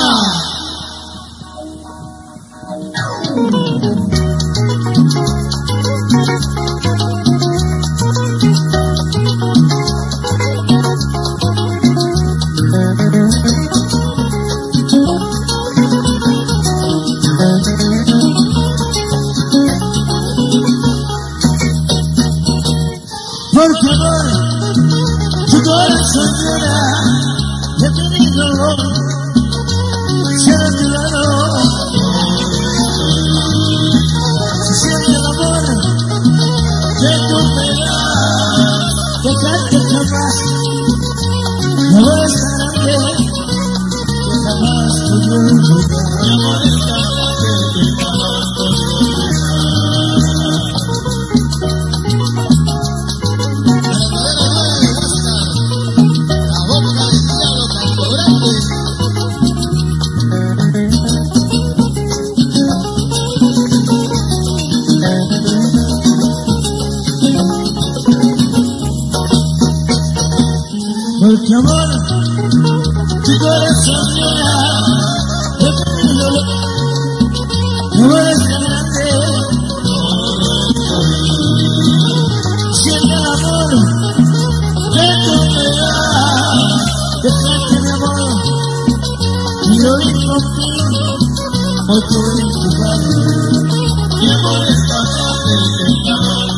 Porque amor, tu corazón llora, de mi dolor, se ha tirado. Se siente el amor de tu pena, dejarte jamás, no es tan grande, que jamás podré olvidar. Mi amor es tan grande, que jamás podré porque amor, tu corazón llora, de mi dolor, no es tan grande. Siente el amor de tu pena, dejarte mi amor, y hoy contigo, hoy tú eres tu padre. Mi amor es tan grande, que jamás